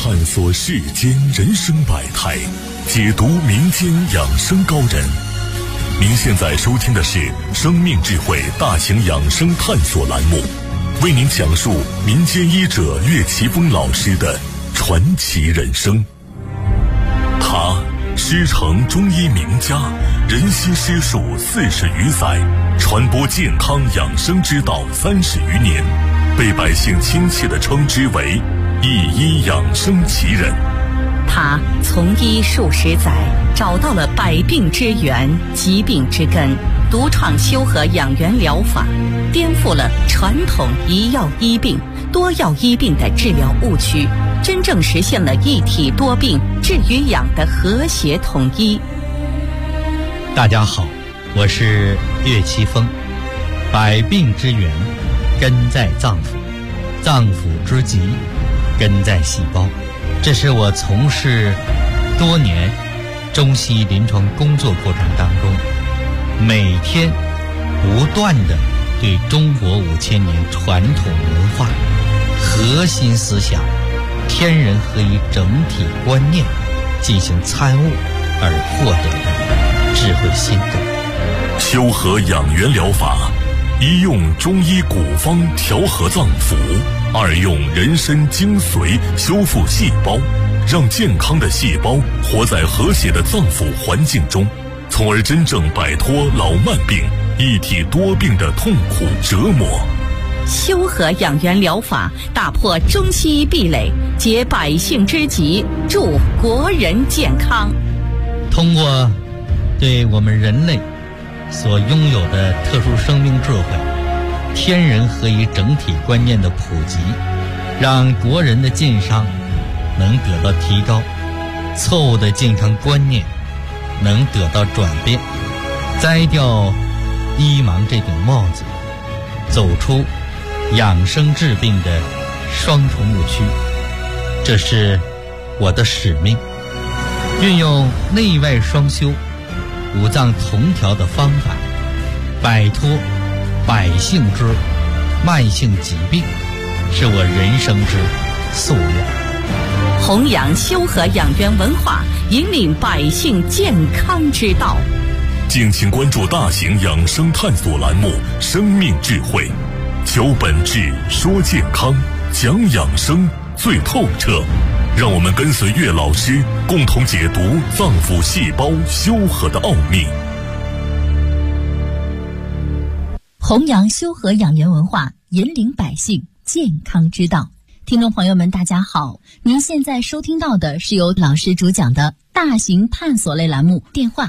探索世间人生百态，解读民间养生高人。您现在收听的是生命智慧大型养生探索栏目，为您讲述民间医者岳奇峰老师的传奇人生。他师承中医名家，人心师术40余载，传播健康养生之道30余年，被百姓亲切地称之为一医养生奇人。 他从医数十载，找到了百病之源、疾病之根，独创修和养元疗法，颠覆了传统一药医病、多药医病的治疗误区，真正实现了一体多病、治与养的和谐统一。 大家好，我是岳奇峰。百病之源根在脏腑，脏腑之疾根在细胞。这是我从事多年中西医临床工作过程当中，每天不断地对中国5000年传统文化核心思想天人合一整体观念进行参悟而获得的智慧心得。 修和养元疗法，一用中医古方调和脏腑，二用人参精髓修复细胞，让健康的细胞活在和谐的脏腑环境中，从而真正摆脱老慢病、一体多病的痛苦折磨。 修和养元疗法打破中西医壁垒，解百姓之急，助国人健康。 通过对我们人类所拥有的特殊生命智慧、天人合一整体观念的普及，让国人的健康能得到提高，错误的健康观念能得到转变，摘掉医盲这顶帽子，走出养生治病的双重误区。这是我的使命，运用内外双修、五脏同调的方法，摆脱百姓之慢性疾病，是我人生之夙愿。 弘扬修和养元文化，引领百姓健康之道。 敬请关注大型养生探索栏目《生命智慧》，求本质，说健康，讲养生最透彻。让我们跟随岳老师，共同解读脏腑细胞修和的奥秘。 弘扬修和养元文化，引领百姓健康之道。听众朋友们大家好，您现在收听到的是由老师主讲的大型探索类栏目，电话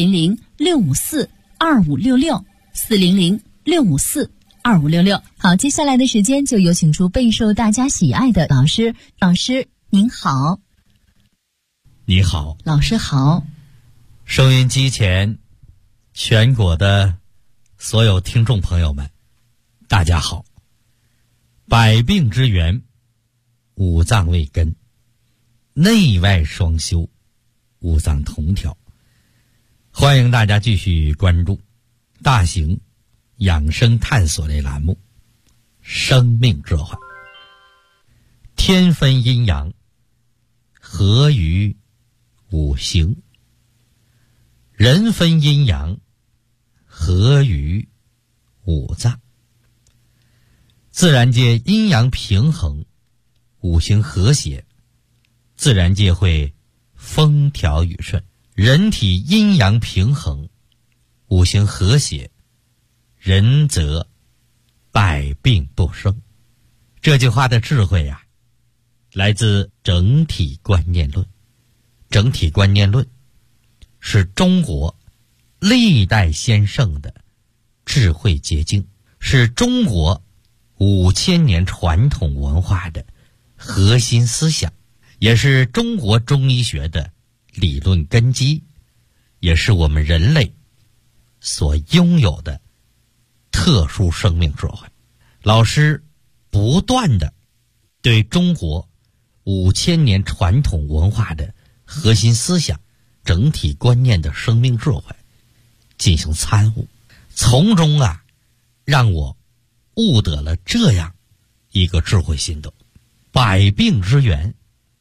400-654-2566 400-654-2566。好，接下来的时间就有请出备受大家喜爱的老师。老师您好。 你好。 老师好。 收音机前全国的所有听众朋友们大家好。百病之源，五脏为根，内外双修，五脏同调。欢迎大家继续关注大型养生探索类栏目生命智慧。天分阴阳，合于五行；人分阴阳，合于五脏。自然界阴阳平衡，五行和谐，自然界会风调雨顺。人体阴阳平衡，五行和谐，人则百病不生。这句话的智慧呀，来自整体观念论。整体观念论是中国历代先圣的智慧结晶，是中国5000年传统文化的核心思想，也是中国中医学的理论根基，也是我们人类所拥有的特殊生命智慧。老师不断的对中国5000年传统文化的核心思想、整体观念的生命智慧进行参悟，从中让我悟得了这样一个智慧心得：百病之源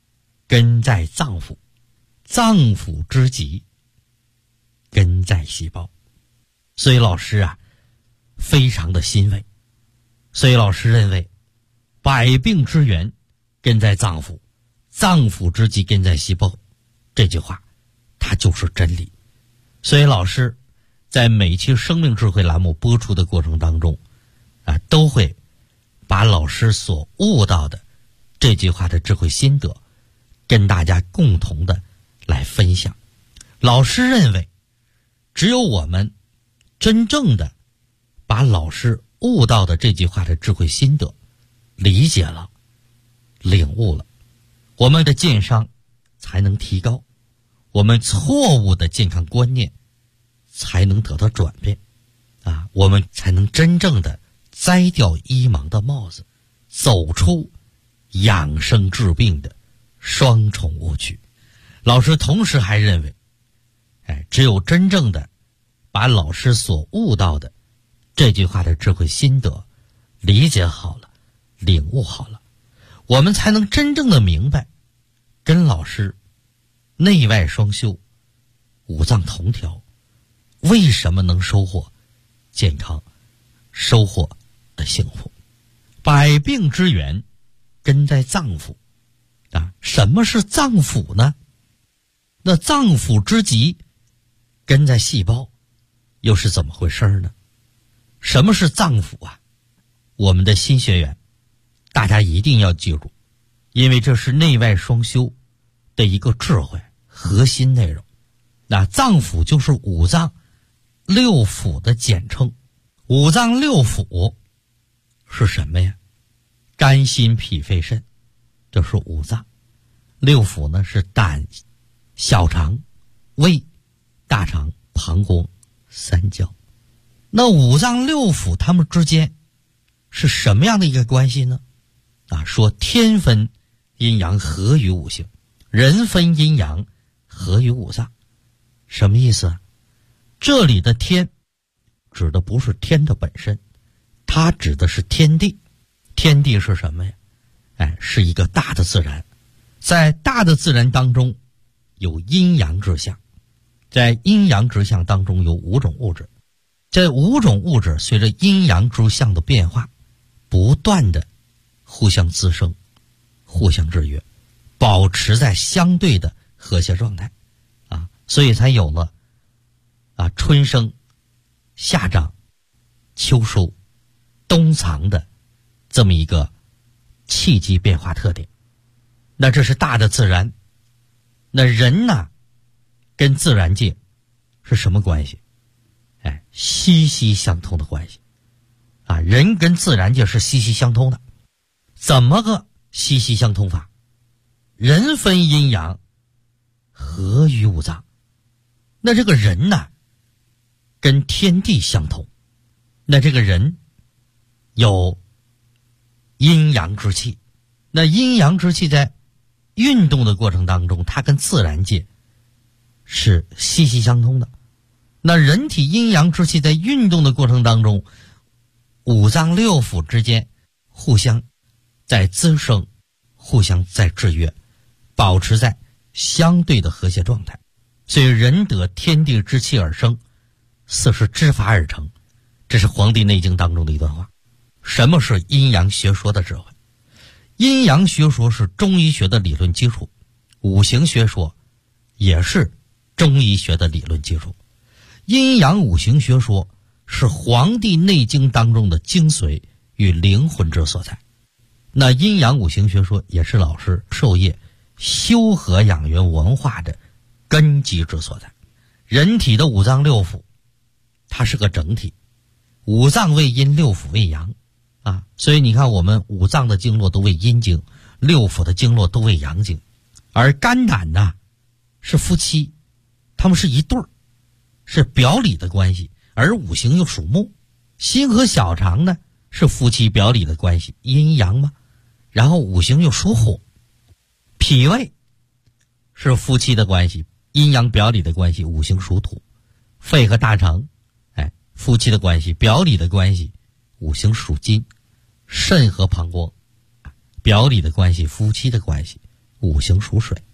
根在脏腑，脏腑之极，根在细胞。所以老师啊，非常的欣慰。所以老师认为，百病之源根在脏腑，脏腑之极根在细胞，这句话它就是真理。所以老师在每期生命智慧栏目播出的过程当中啊，都会把老师所悟到的这句话的智慧心得跟大家共同的来分享。老师认为，只有我们真正的把老师悟到的这句话的智慧心得理解了、领悟了，我们的健康才能提高，我们错误的健康观念才能得到转变啊，我们才能真正的摘掉医盲的帽子，走出养生治病的双重误区。老师同时还认为，只有真正的把老师所悟到的这句话的智慧心得理解好了、领悟好了，我们才能真正的明白，跟老师内外双修、五脏同调，为什么能收获健康、收获幸福。百病之源根在脏腑啊，什么是脏腑呢？那脏腑之极根在细胞，又是怎么回事呢？什么是脏腑啊？我们的新学员大家一定要记住，因为这是内外双修的一个智慧核心内容。那脏腑就是五脏六腑的简称。五脏六腑是什么呀？肝心脾肺肾，这是五脏。六腑呢是胆、小肠、胃、大肠、膀胱、三焦。那五脏六腑它们之间是什么样的一个关系呢？啊，说天分阴阳合于五行，人分阴阳合于五脏。什么意思啊？这里的天指的不是天的本身，它指的是天地。天地是什么呀？是一个大的自然。在大的自然当中有阴阳之象，在阴阳之象当中有五种物质，这五种物质随着阴阳之象的变化，不断的互相滋生、互相制约，保持在相对的和谐状态啊，所以才有了春生、夏长、秋收、冬藏的这么一个气机变化特点。那这是大的自然。那人呢，跟自然界是什么关系？息息相通的关系啊！人跟自然界是息息相通的。怎么个息息相通法？人分阴阳，合于五脏。那这个人呢，跟天地相通。那这个人有阴阳之气，那阴阳之气在运动的过程当中，它跟自然界是息息相通的。那人体阴阳之气在运动的过程当中，五脏六腑之间互相在滋生，互相在制约，保持在相对的和谐状态。所以人得天地之气而生，四是之法而成。这是《黄帝内经》当中的一段话。什么是阴阳学说的智慧？阴阳学说是中医学的理论基础，五行学说也是中医学的理论基础。阴阳五行学说是《黄帝内经》当中的精髓与灵魂之所在。那阴阳五行学说也是老师授业修和养元文化的根基之所在。人体的五脏六腑它是个整体，五脏为阴，六腑为阳啊，所以你看我们五脏的经络都为阴经，六腑的经络都为阳经。而肝胆呢是夫妻，他们是一对儿，是表里的关系，而五行又属木。心和小肠呢是夫妻表里的关系，阴阳嘛，然后五行又属火。脾胃是夫妻的关系，阴阳表里的关系，五行属土。肺和大肠夫妻的关系，表里的关系，五行属金。肾和膀胱表里的关系，夫妻的关系，五行属水。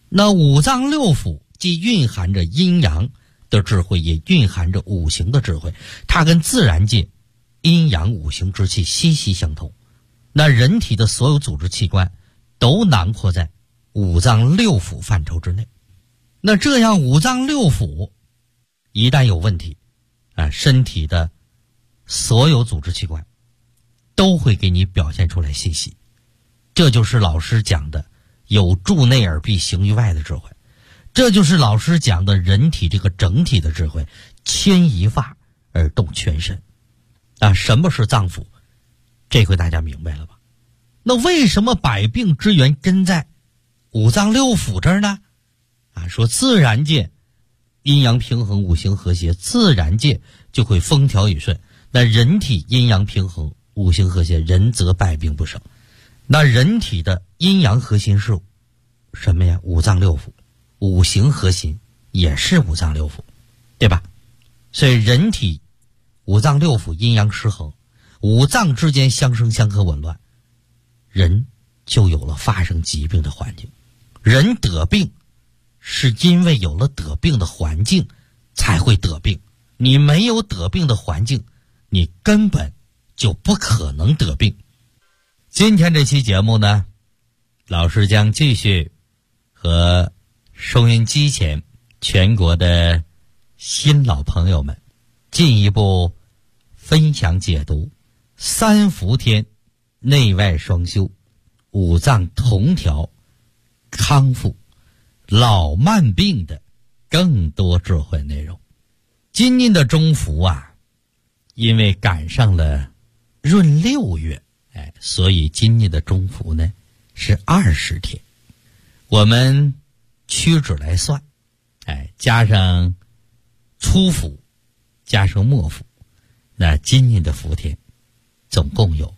那五脏六腑既蕴含着阴阳的智慧，也蕴含着五行的智慧，它跟自然界阴阳五行之气息息相通。那人体的所有组织器官都囊括在五脏六腑范畴之内。那这样五脏六腑一旦有问题身体的所有组织器官都会给你表现出来信息。这就是老师讲的有助内而必行于外的智慧，这就是老师讲的人体这个整体的智慧，牵一发而动全身什么是脏腑？这回大家明白了吧？那为什么百病之源根在五脏六腑这儿呢？说自然界阴阳平衡，五行和谐，自然界就会风调雨顺。那人体阴阳平衡，五行和谐，人则百病不生。那人体的阴阳核心是什么呀？五脏六腑，五行核心也是五脏六腑，对吧？所以人体五脏六腑阴阳失衡，五脏之间相生相克紊乱，人就有了发生疾病的环境。人得病是因为有了得病的环境才会得病，你没有得病的环境，你根本就不可能得病。今天这期节目呢，老师将继续和收音机前全国的新老朋友们进一步分享解读三伏天内外双修，五脏同调，康复老慢病的更多智慧内容。今年的中伏因为赶上了闰6月所以今年的中伏呢是20天。我们屈指来算加上初伏加上末伏，那今年的伏天总共有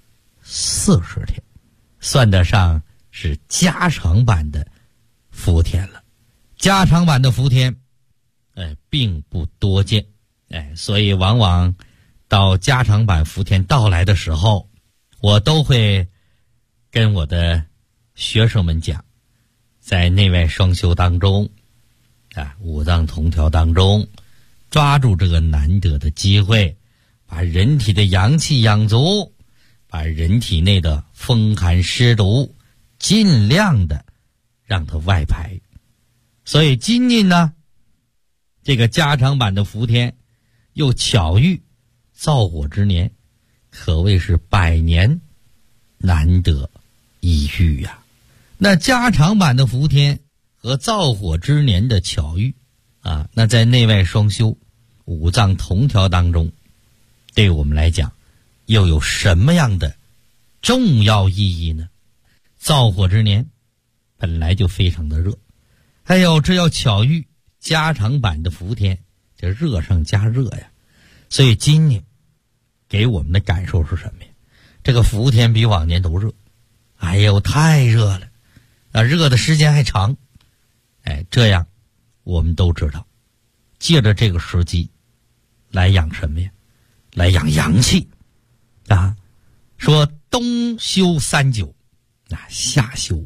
40天，算得上是加长版的伏天了。加长版的伏天并不多见所以往往到加长版伏天到来的时候，我都会跟我的学生们讲，在内外双修当中五脏同调当中，抓住这个难得的机会，把人体的阳气养足，把人体内的风寒湿毒尽量的让它外排。所以今年呢，这个加长版的伏天又巧遇燥火之年，可谓是100年难得一遇呀。那加长版的伏天和燥火之年的巧遇那在内外双修五脏同调当中，对我们来讲又有什么样的重要意义呢？燥火之年本来就非常的热，这要巧遇加长版的伏天，这热上加热呀。所以今年给我们的感受是什么呀？这个伏天比往年都热，太热了热的时间还长这样我们都知道，借着这个时机来养什么呀？来养阳气说冬修3九夏修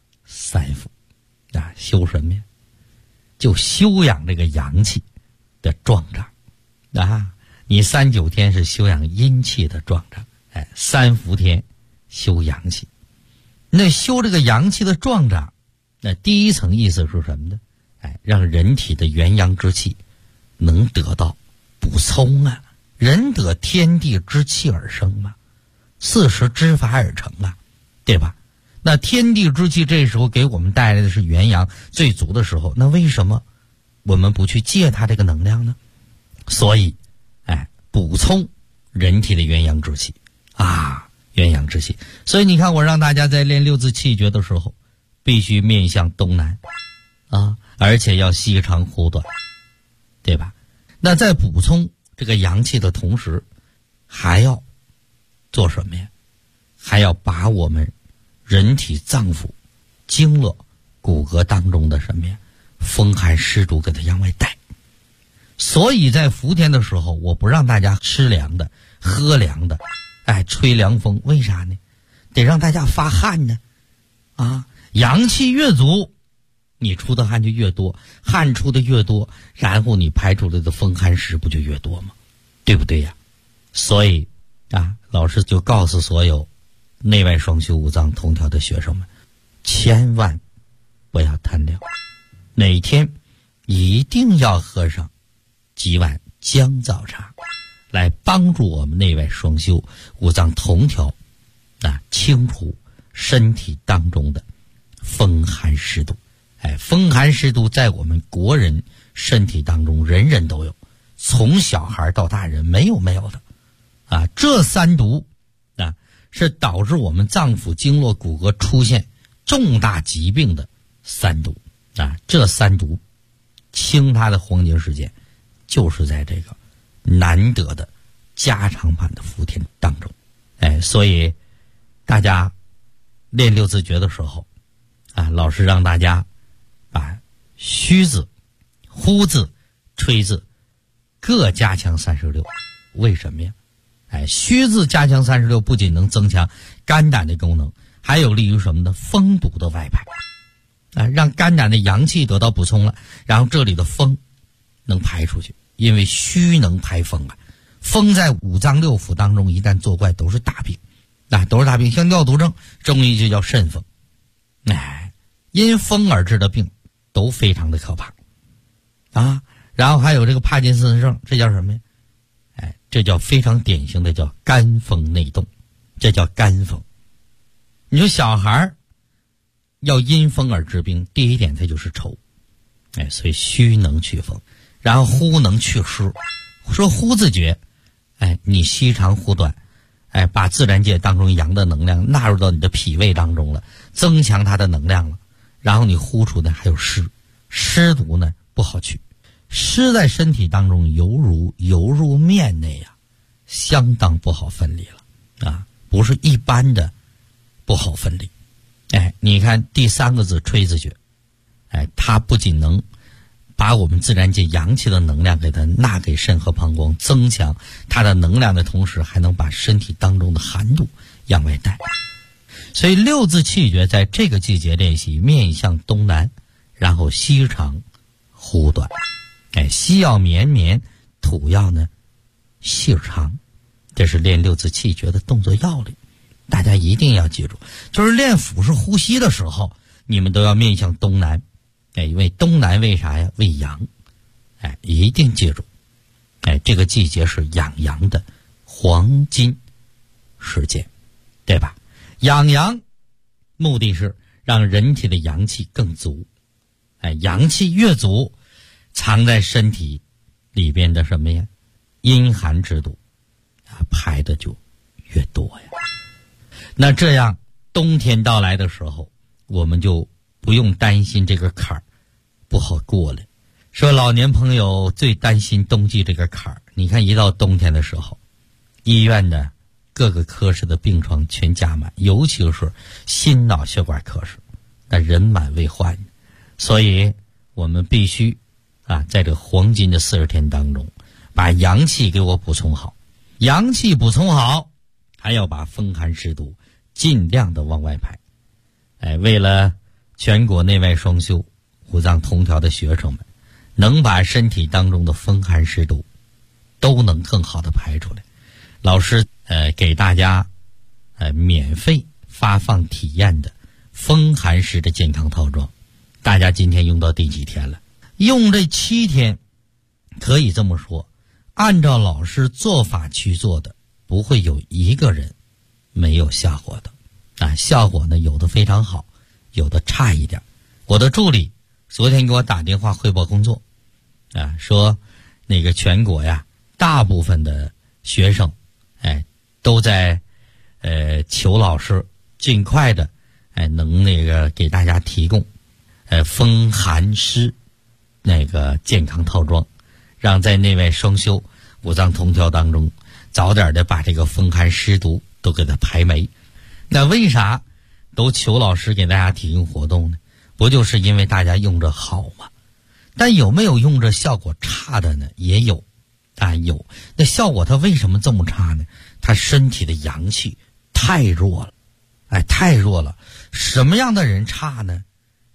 3伏修什么呀？就修养这个阳气的壮长你39天是修养阴气的壮长3伏天修阳气。那修这个阳气的壮长，那第一层意思是什么呢？让人体的元阳之气能得到补充人得天地之气而生40之法而成对吧？那天地之气这时候给我们带来的是元阳最足的时候，那为什么我们不去借它这个能量呢？所以补充人体的元阳之气元阳之气。所以你看，我让大家在练6字气诀的时候必须面向东南而且要细长忽短，对吧？那在补充这个阳气的同时，还要做什么呀？还要把我们人体脏腑经络骨骼当中的什么呀？风寒湿毒给它往外带。所以在伏天的时候，我不让大家吃凉的喝凉的吹凉风，为啥呢？得让大家发汗呢阳气越足， 你出的汗就越多，汗出的越多，然后你排出来的风寒湿不就越多吗？对不对呀？所以老师就告诉所有内外双修五脏同调的学生们，千万不要贪凉，每天一定要喝上几碗姜枣茶，来帮助我们内外双修五脏同调，清除身体当中的风寒湿毒。风寒湿毒在我们国人身体当中人人都有，从小孩到大人没有的这三毒是导致我们脏腑经络骨骼出现重大疾病的三毒这三毒清它的黄金时间就是在这个难得的加长版的伏天当中。所以大家练六字诀的时候老师让大家把虚字、呼字、吹字各加强36。为什么呀？虚字加强36不仅能增强肝胆的功能，还有利于什么呢？风毒的外排让肝胆的阳气得到补充了，然后这里的风能排出去，因为虚能排风风在五脏六腑当中一旦作怪都是大病都是大病，像尿毒症，中医就叫肾风。因风而致的病都非常的可怕然后还有这个帕金森症，这叫什么呀？这叫非常典型的叫肝风内动，这叫肝风。你说小孩要因风而致病，第一点它就是愁所以虚能去风，然后呼能去湿。说呼字诀你吸长呼短把自然界当中阳的能量纳入到你的脾胃当中了，增强它的能量了，然后你呼出的还有湿，湿毒呢不好去，湿在身体当中犹如游入面内相当不好分离了不是一般的不好分离。你看第三个字吹字诀它不仅能把我们自然界阳气的能量给它纳给肾和膀胱，增强它的能量的同时，还能把身体当中的寒度向外带。所以六字气诀在这个季节练习，面向东南，然后吸长呼短吸要绵绵，吐要呢细长，这是练六字气诀的动作要领，大家一定要记住。就是练腹式呼吸的时候，你们都要面向东南因为东南为啥呀？为阳一定记住这个季节是养阳的黄金时间，对吧？养阳目的是让人体的阳气更足阳气越足，藏在身体里边的什么呀？阴寒之毒排的就越多呀。那这样冬天到来的时候，我们就不用担心这个坎儿不好过了。说老年朋友最担心冬季这个坎儿，你看一到冬天的时候，医院的各个科室的病床全加满，尤其是心脑血管科室，那人满为患。所以我们必须在这黄金的40天当中，把阳气给我补充好，阳气补充好，还要把风寒湿毒尽量的往外排为了全国内外双修五脏同调的学生们能把身体当中的风寒湿毒都能更好的排出来，老师给大家免费发放体验的风寒湿的健康套装。大家今天用到第几天了？用这7天，可以这么说，按照老师做法去做的，不会有一个人没有效果的效果呢，有的非常好，有的差一点。我的助理昨天给我打电话汇报工作说那个全国呀，大部分的学生都在求老师尽快的能那个给大家提供风寒湿那个健康套装，让在内外双修五脏同调当中早点的把这个风寒湿毒都给它排没。那为啥都求老师给大家提供活动呢？不就是因为大家用着好吗？但有没有用着效果差的呢？也有有。那效果它为什么这么差呢？他身体的阳气太弱了太弱了。什么样的人差呢？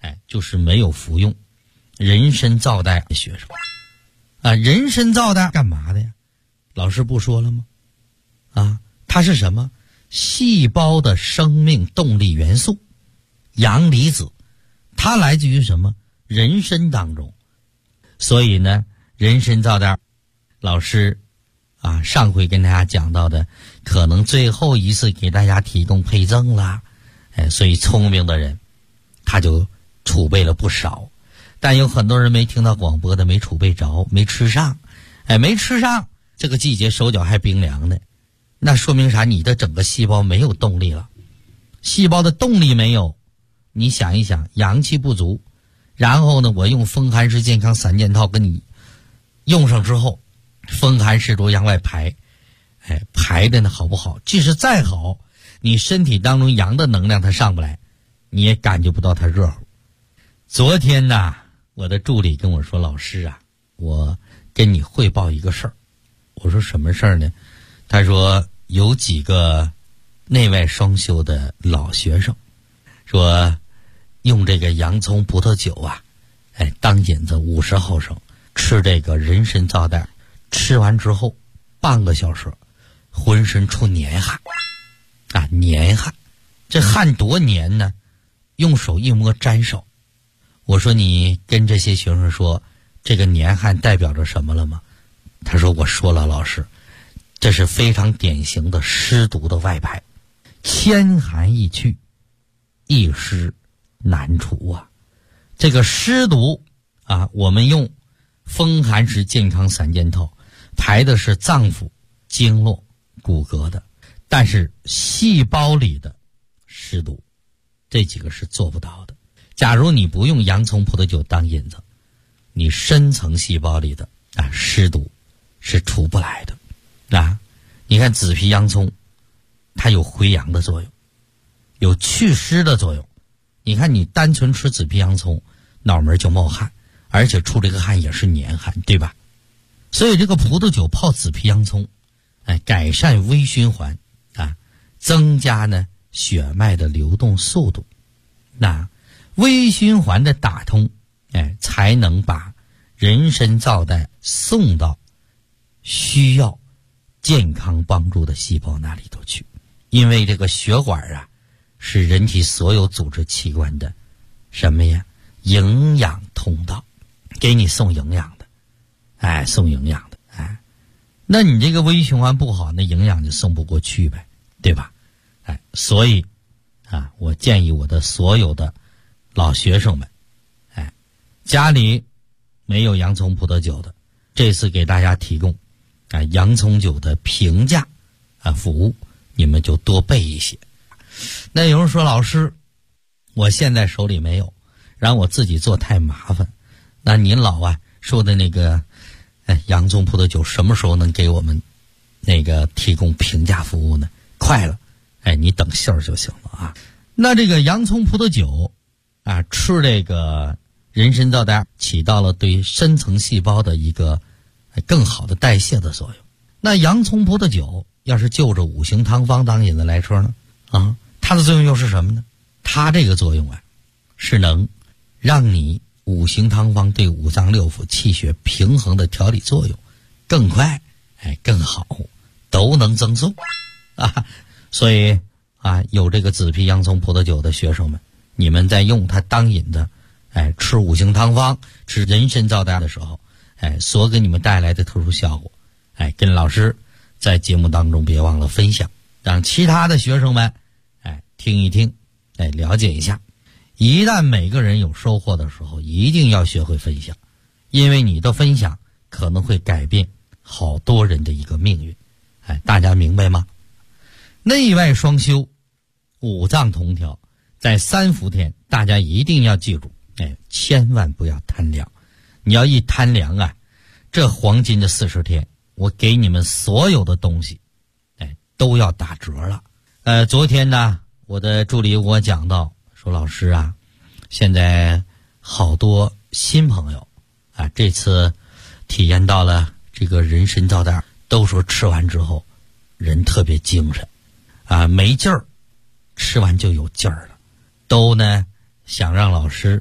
就是没有服用人参皂苷的学生。人参皂苷干嘛的呀？老师不说了吗？它是什么？细胞的生命动力元素，阳离子，它来自于什么？人参当中。所以呢，人参皂苷，老师上回跟大家讲到的，可能最后一次给大家提供配赠啦。所以聪明的人他就储备了不少，但有很多人没听到广播的，没储备着，没吃上。没吃上，这个季节手脚还冰凉呢，那说明啥？你的整个细胞没有动力了，细胞的动力没有，你想一想，阳气不足，然后呢，我用风寒湿健康3件套跟你用上之后，风寒湿毒向外排，排的呢好不好？即使再好，你身体当中阳的能量它上不来，你也感觉不到它热乎。昨天呢，我的助理跟我说，老师我跟你汇报一个事儿。我说什么事儿呢？他说有几个内外双修的老学生说用这个洋葱葡萄酒当引子50毫升，吃这个人参皂苷，吃完之后半个小时浑身出黏汗黏汗，这汗多黏呢，用手一摸沾手。我说你跟这些学生说这个黏汗代表着什么了吗？他说我说了，老师，这是非常典型的湿毒的外排，千寒易去，一湿难除这个湿毒我们用风寒湿健康3件套排的是脏腑、经络、骨骼的，但是细胞里的湿毒这几个是做不到的。假如你不用洋葱葡萄酒当引子，你深层细胞里的湿毒是除不来的你看紫皮洋葱，它有回阳的作用，有祛湿的作用。你看你单纯吃紫皮洋葱，脑门就冒汗，而且出这个汗也是黏汗，对吧？所以这个葡萄酒泡紫皮洋葱，改善微循环增加呢血脉的流动速度。那微循环的打通，才能把人参皂苷送到需要健康帮助的细胞那里头去。因为这个血管是人体所有组织器官的什么呀？营养通道，给你送营养的，送营养的，那你这个微循环不好，那营养就送不过去呗，对吧？所以我建议我的所有的老学生们，家里没有洋葱葡萄酒的，这次给大家提供洋葱酒的平价服务，你们就多备一些。那有人说，老师，我现在手里没有，让我自己做太麻烦。那您老说的那个洋葱葡萄酒什么时候能给我们那个提供平价服务呢？快了，你等信儿就行了那这个洋葱葡萄酒吃这个人参皂苷，起到了对深层细胞的一个更好的代谢的作用。那洋葱葡萄酒要是就着五行汤方当引子来说呢，它的作用又是什么呢？它这个作用是能让你五行汤方对五脏六腑气血平衡的调理作用更快，更好，都能增送所以有这个紫皮洋葱葡萄酒的学生们，你们在用它当引子，吃五行汤方、吃人参皂苷的时候，所给你们带来的特殊效果，跟老师在节目当中别忘了分享，让其他的学生们听一听，了解一下。一旦每个人有收获的时候，一定要学会分享，因为你的分享可能会改变好多人的一个命运。大家明白吗？内外双修，五脏同调，在3伏天大家一定要记住，千万不要贪凉。你要一贪凉这黄金的40天，我给你们所有的东西都要打折了。昨天呢，我的助理我讲到说，老师现在好多新朋友这次体验到了这个人参皂苷，都说吃完之后人特别精神没劲儿，吃完就有劲儿了，都呢想让老师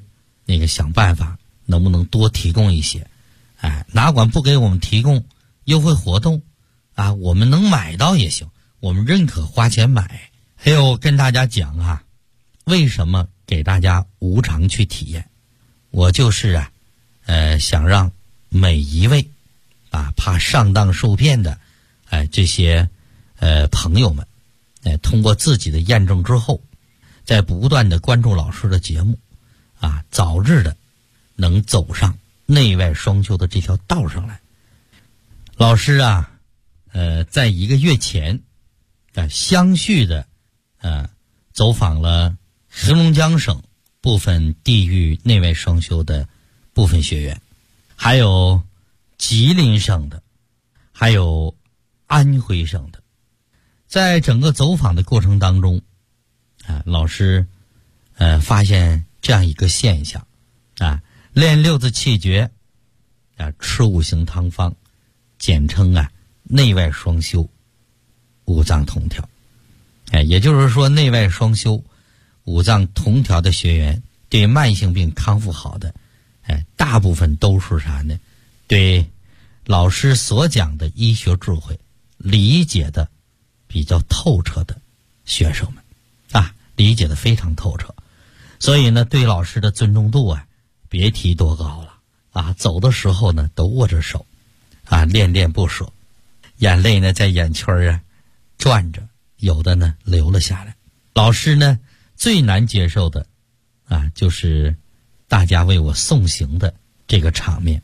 那个想办法能不能多提供一些，哪管不给我们提供优惠活动啊，我们能买到也行，我们认可花钱买。还有跟大家讲为什么给大家无偿去体验？我就是想让每一位怕上当受骗的这些朋友们通过自己的验证之后，在不断的关注老师的节目早日的能走上内外双修的这条道上来。老师在1个月前相续的走访了黑龙江省部分地域内外双修的部分学员，还有吉林省的，还有安徽省的。在整个走访的过程当中老师发现这样一个现象练六字气诀吃五行汤方，简称内外双修五脏同调。也就是说内外双修五脏同调的学员对慢性病康复好的大部分都是啥呢？对老师所讲的医学智慧理解的比较透彻的学生们理解的非常透彻，所以呢对老师的尊重度别提多高了走的时候呢都握着手恋恋不舍，眼泪呢在眼圈转着，有的呢流了下来。老师呢最难接受的就是大家为我送行的这个场面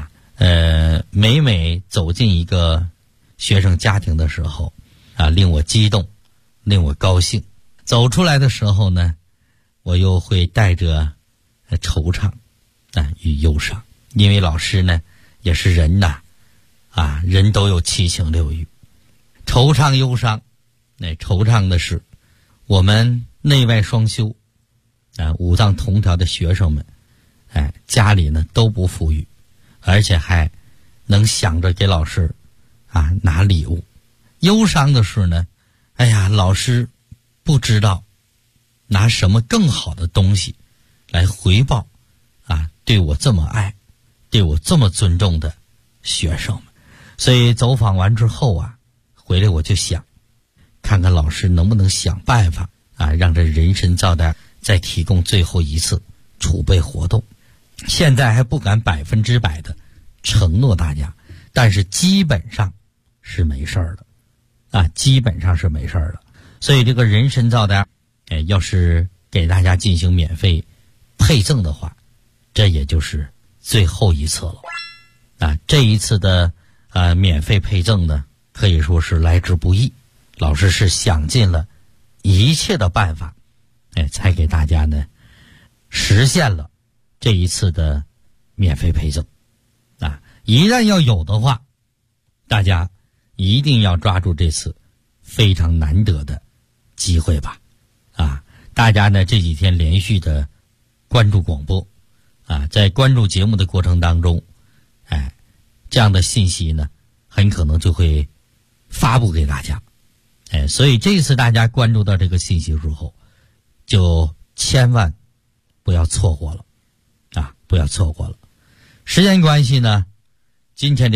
每走进一个学生家庭的时候令我激动，令我高兴。走出来的时候呢，我又会带着惆怅与忧伤，因为老师呢也是人人都有七情六欲，惆怅忧伤。惆怅的是我们内外双修五脏同调的学生们家里呢都不富裕，而且还能想着给老师拿礼物。忧伤的是呢老师不知道拿什么更好的东西来回报对我这么爱，对我这么尊重的学生们。所以走访完之后回来我就想看看老师能不能想办法让这人参皂苷再提供最后一次储备活动。现在还不敢100%的承诺大家，但是基本上是没事儿的基本上是没事儿的。所以这个人参皂苷要是给大家进行免费配赠的话，这也就是最后一次了这一次的免费配赠呢可以说是来之不易，老师是想尽了一切的办法才给大家呢实现了这一次的免费配赠一旦要有的话，大家一定要抓住这次非常难得的机会吧大家呢这几天连续的关注广播在关注节目的过程当中这样的信息呢很可能就会发布给大家所以这次大家关注到这个信息之后，就千万不要错过了不要错过了。时间关系呢，今天